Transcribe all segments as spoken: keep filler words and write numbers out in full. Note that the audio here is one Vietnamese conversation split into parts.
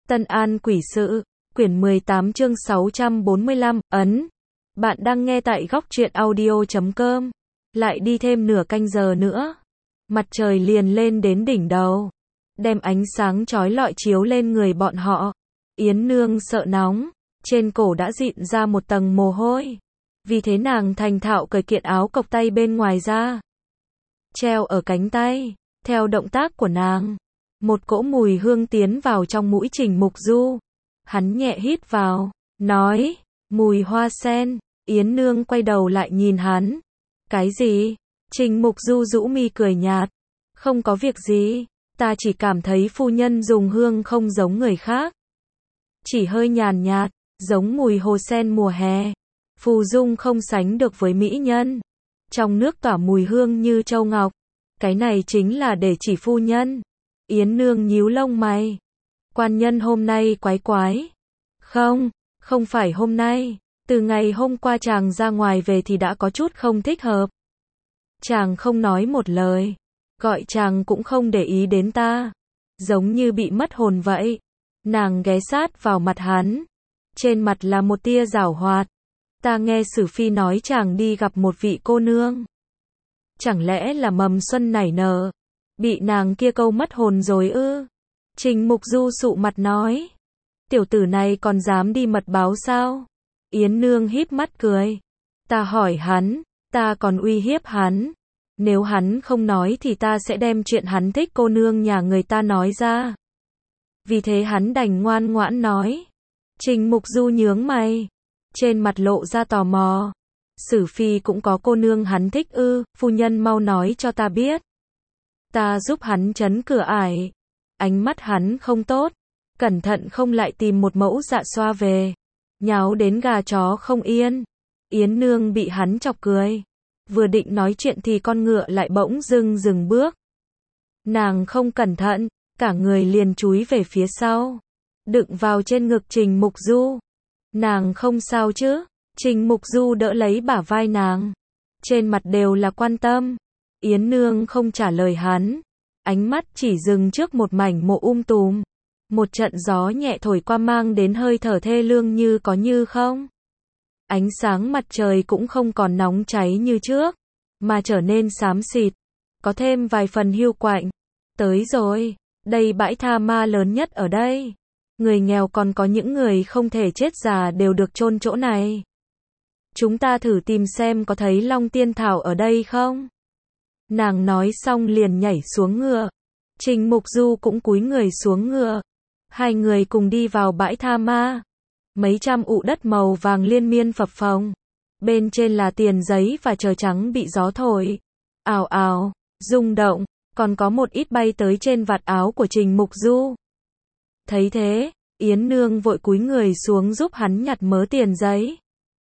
Tân An Quỷ Sự, quyển mười tám chương sáu trăm bốn mươi lăm, ấn. Bạn đang nghe tại góc truyện audio chấm com. Lại đi thêm nửa canh giờ nữa. Mặt trời liền lên đến đỉnh đầu. Đem ánh sáng chói lọi chiếu lên người bọn họ. Yến Nương sợ nóng. Trên cổ đã dịn ra một tầng mồ hôi. Vì thế nàng thành thạo cởi kiện áo cộc tay bên ngoài ra. Treo ở cánh tay. Theo động tác của nàng. Một cỗ mùi hương tiến vào trong mũi Trình Mục Du. Hắn nhẹ hít vào, nói, mùi hoa sen. Yến Nương quay đầu lại nhìn hắn. Cái gì? Trình Mục Du rũ mi cười nhạt. Không có việc gì, ta chỉ cảm thấy phu nhân dùng hương không giống người khác. Chỉ hơi nhàn nhạt, giống mùi hồ sen mùa hè. Phù dung không sánh được với mỹ nhân. Trong nước tỏa mùi hương như châu ngọc. Cái này chính là để chỉ phu nhân. Yến Nương nhíu lông mày. Quan nhân hôm nay quái quái. Không, không phải hôm nay. Từ ngày hôm qua chàng ra ngoài về thì đã có chút không thích hợp. Chàng không nói một lời. Gọi chàng cũng không để ý đến ta. Giống như bị mất hồn vậy. Nàng ghé sát vào mặt hắn. Trên mặt là một tia giảo hoạt. Ta nghe Sử Phi nói chàng đi gặp một vị cô nương. Chẳng lẽ là mầm xuân nảy nở. Bị nàng kia câu mất hồn rồi ư? Trình Mục Du sụ mặt nói. Tiểu tử này còn dám đi mật báo sao? Yến Nương híp mắt cười. Ta hỏi hắn, ta còn uy hiếp hắn. Nếu hắn không nói thì ta sẽ đem chuyện hắn thích cô nương nhà người ta nói ra. Vì thế hắn đành ngoan ngoãn nói. Trình Mục Du nhướng mày. Trên mặt lộ ra tò mò. Sử Phi cũng có cô nương hắn thích ư? Phu nhân mau nói cho ta biết. Ta giúp hắn trấn cửa ải. Ánh mắt hắn không tốt. Cẩn thận không lại tìm một mẫu dạ xoa về. Nháo đến gà chó không yên. Yến Nương bị hắn chọc cười. Vừa định nói chuyện thì con ngựa lại bỗng dưng dừng bước. Nàng không cẩn thận. Cả người liền chúi về phía sau. Đựng vào trên ngực Trình Mục Du. Nàng không sao chứ? Trình Mục Du đỡ lấy bả vai nàng. Trên mặt đều là quan tâm. Yến Nương không trả lời hắn. Ánh mắt chỉ dừng trước một mảnh mộ um tùm. Một trận gió nhẹ thổi qua mang đến hơi thở thê lương như có như không. Ánh sáng mặt trời cũng không còn nóng cháy như trước. Mà trở nên xám xịt. Có thêm vài phần hiu quạnh. Tới rồi. Đây bãi tha ma lớn nhất ở đây. Người nghèo còn có những người không thể chết già đều được chôn chỗ này. Chúng ta thử tìm xem có thấy Long Tiên Thảo ở đây không? Nàng nói xong liền nhảy xuống ngựa. Trình Mục Du cũng cúi người xuống ngựa. Hai người cùng đi vào bãi tha ma. Mấy trăm ụ đất màu vàng liên miên phập phồng. Bên trên là tiền giấy và trời trắng bị gió thổi. Ào ào, rung động, còn có một ít bay tới trên vạt áo của Trình Mục Du. Thấy thế, Yến Nương vội cúi người xuống giúp hắn nhặt mớ tiền giấy.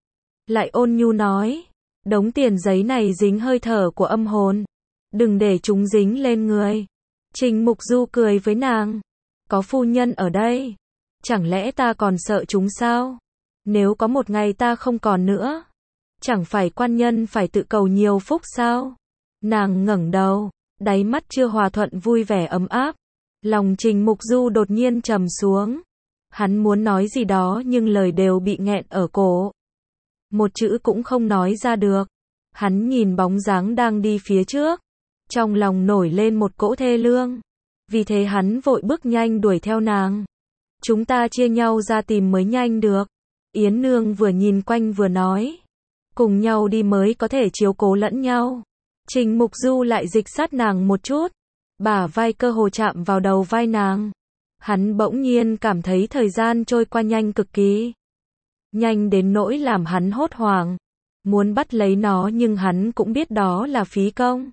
Lại ôn nhu nói, đống tiền giấy này dính hơi thở của âm hồn. Đừng để chúng dính lên người. Trình Mục Du cười với nàng. Có phu nhân ở đây. Chẳng lẽ ta còn sợ chúng sao? Nếu có một ngày ta không còn nữa. Chẳng phải quan nhân phải tự cầu nhiều phúc sao? Nàng ngẩng đầu. Đáy mắt chưa hòa thuận vui vẻ ấm áp. Lòng Trình Mục Du đột nhiên trầm xuống. Hắn muốn nói gì đó nhưng lời đều bị nghẹn ở cổ. Một chữ cũng không nói ra được. Hắn nhìn bóng dáng đang đi phía trước. Trong lòng nổi lên một cỗ thê lương. Vì thế hắn vội bước nhanh đuổi theo nàng. Chúng ta chia nhau ra tìm mới nhanh được. Yến Nương vừa nhìn quanh vừa nói. Cùng nhau đi mới có thể chiếu cố lẫn nhau. Trình Mục Du lại dịch sát nàng một chút. Bả vai cơ hồ chạm vào đầu vai nàng. Hắn bỗng nhiên cảm thấy thời gian trôi qua nhanh cực kỳ. Nhanh đến nỗi làm hắn hốt hoảng. Muốn bắt lấy nó nhưng hắn cũng biết đó là phí công.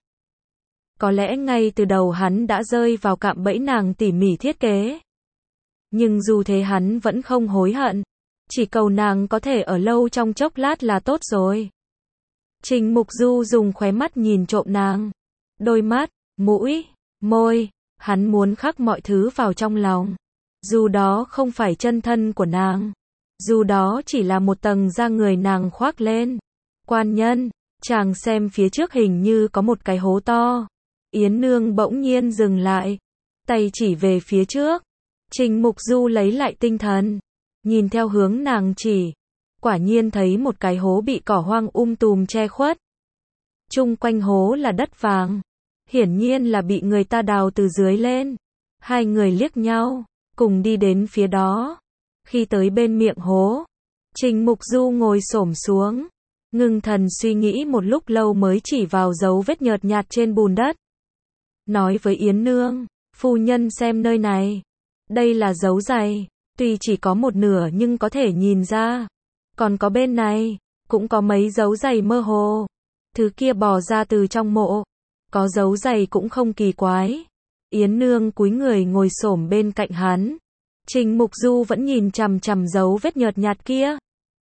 Có lẽ ngay từ đầu hắn đã rơi vào cạm bẫy nàng tỉ mỉ thiết kế. Nhưng dù thế hắn vẫn không hối hận. Chỉ cầu nàng có thể ở lâu trong chốc lát là tốt rồi. Trình Mục Du dùng khóe mắt nhìn trộm nàng. Đôi mắt, mũi, môi. Hắn muốn khắc mọi thứ vào trong lòng. Dù đó không phải chân thân của nàng. Dù đó chỉ là một tầng da người nàng khoác lên. Quan nhân, chàng xem phía trước hình như có một cái hố to. Yến Nương bỗng nhiên dừng lại. Tay chỉ về phía trước. Trình Mục Du lấy lại tinh thần, nhìn theo hướng nàng chỉ, quả nhiên thấy một cái hố bị cỏ hoang um tùm che khuất. Chung quanh hố là đất vàng, hiển nhiên là bị người ta đào từ dưới lên. Hai người liếc nhau, cùng đi đến phía đó. Khi tới bên miệng hố, Trình Mục Du ngồi xổm xuống, ngưng thần suy nghĩ một lúc lâu mới chỉ vào dấu vết nhợt nhạt trên bùn đất. Nói với Yến Nương, phu nhân xem nơi này. Đây là dấu giày, tuy chỉ có một nửa nhưng có thể nhìn ra. Còn có bên này, cũng có mấy dấu giày mơ hồ. Thứ kia bò ra từ trong mộ. Có dấu giày cũng không kỳ quái. Yến Nương cúi người ngồi xổm bên cạnh hắn. Trình Mục Du vẫn nhìn chằm chằm dấu vết nhợt nhạt kia.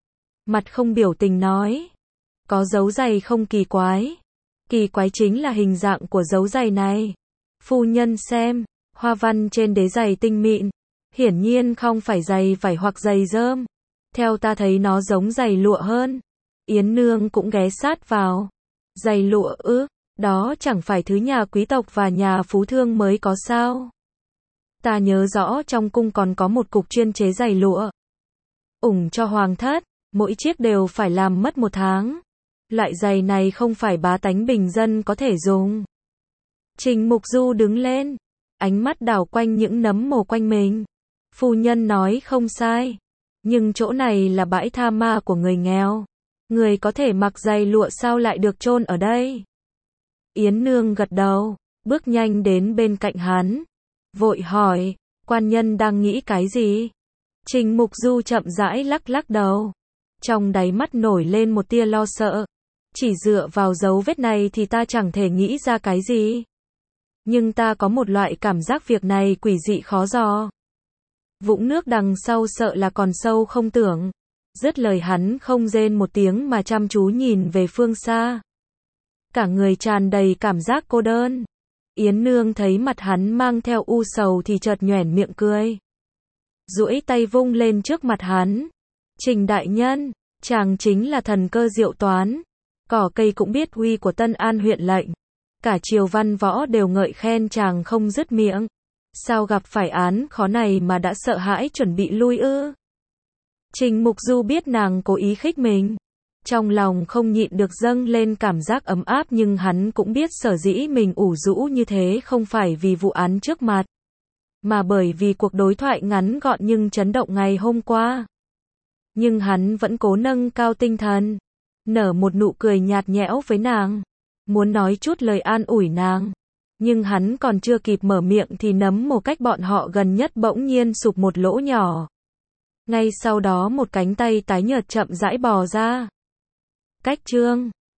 Mặt không biểu tình nói. Có dấu giày không kỳ quái. Kỳ quái chính là hình dạng của dấu giày này. Phu nhân xem, hoa văn trên đế giày tinh mịn. Hiển nhiên không phải giày vải hoặc giày rơm. Theo ta thấy nó giống giày lụa hơn. Yến Nương cũng ghé sát vào. Giày lụa ư, đó chẳng phải thứ nhà quý tộc và nhà phú thương mới có sao. Ta nhớ rõ trong cung còn có một cục chuyên chế giày lụa. Ủng cho hoàng thất, mỗi chiếc đều phải làm mất một tháng. Loại giày này không phải bá tánh bình dân có thể dùng. Trình Mục Du đứng lên, ánh mắt đảo quanh những nấm mồ quanh mình. Phu nhân nói không sai, nhưng chỗ này là bãi tha ma của người nghèo. Người có thể mặc giày lụa sao lại được chôn ở đây? Yến Nương gật đầu, bước nhanh đến bên cạnh hắn, vội hỏi, quan nhân đang nghĩ cái gì? Trình Mục Du chậm rãi lắc lắc đầu, trong đáy mắt nổi lên một tia lo sợ. Chỉ dựa vào dấu vết này thì ta chẳng thể nghĩ ra cái gì. Nhưng ta có một loại cảm giác việc này quỷ dị khó dò. Vũng nước đằng sau sợ là còn sâu không tưởng. Dứt lời hắn không rên một tiếng mà chăm chú nhìn về phương xa. Cả người tràn đầy cảm giác cô đơn. Yến Nương thấy mặt hắn mang theo u sầu thì chợt nhoẻn miệng cười. Duỗi tay vung lên trước mặt hắn. Trình đại nhân, chàng chính là thần cơ diệu toán. Cỏ cây cũng biết uy của Tân An huyện lệnh. Cả triều văn võ đều ngợi khen chàng không dứt miệng. Sao gặp phải án khó này mà đã sợ hãi chuẩn bị lui ư? Trình Mục Du biết nàng cố ý khích mình. Trong lòng không nhịn được dâng lên cảm giác ấm áp, nhưng hắn cũng biết sở dĩ mình ủ rũ như thế không phải vì vụ án trước mặt, mà bởi vì cuộc đối thoại ngắn gọn nhưng chấn động ngày hôm qua. Nhưng hắn vẫn cố nâng cao tinh thần, nở một nụ cười nhạt nhẽo với nàng, muốn nói chút lời an ủi nàng. Nhưng hắn còn chưa kịp mở miệng thì nấm mồ cách bọn họ gần nhất bỗng nhiên sụp một lỗ nhỏ. Ngay sau đó một cánh tay tái nhợt chậm rãi bò ra. Cách Trương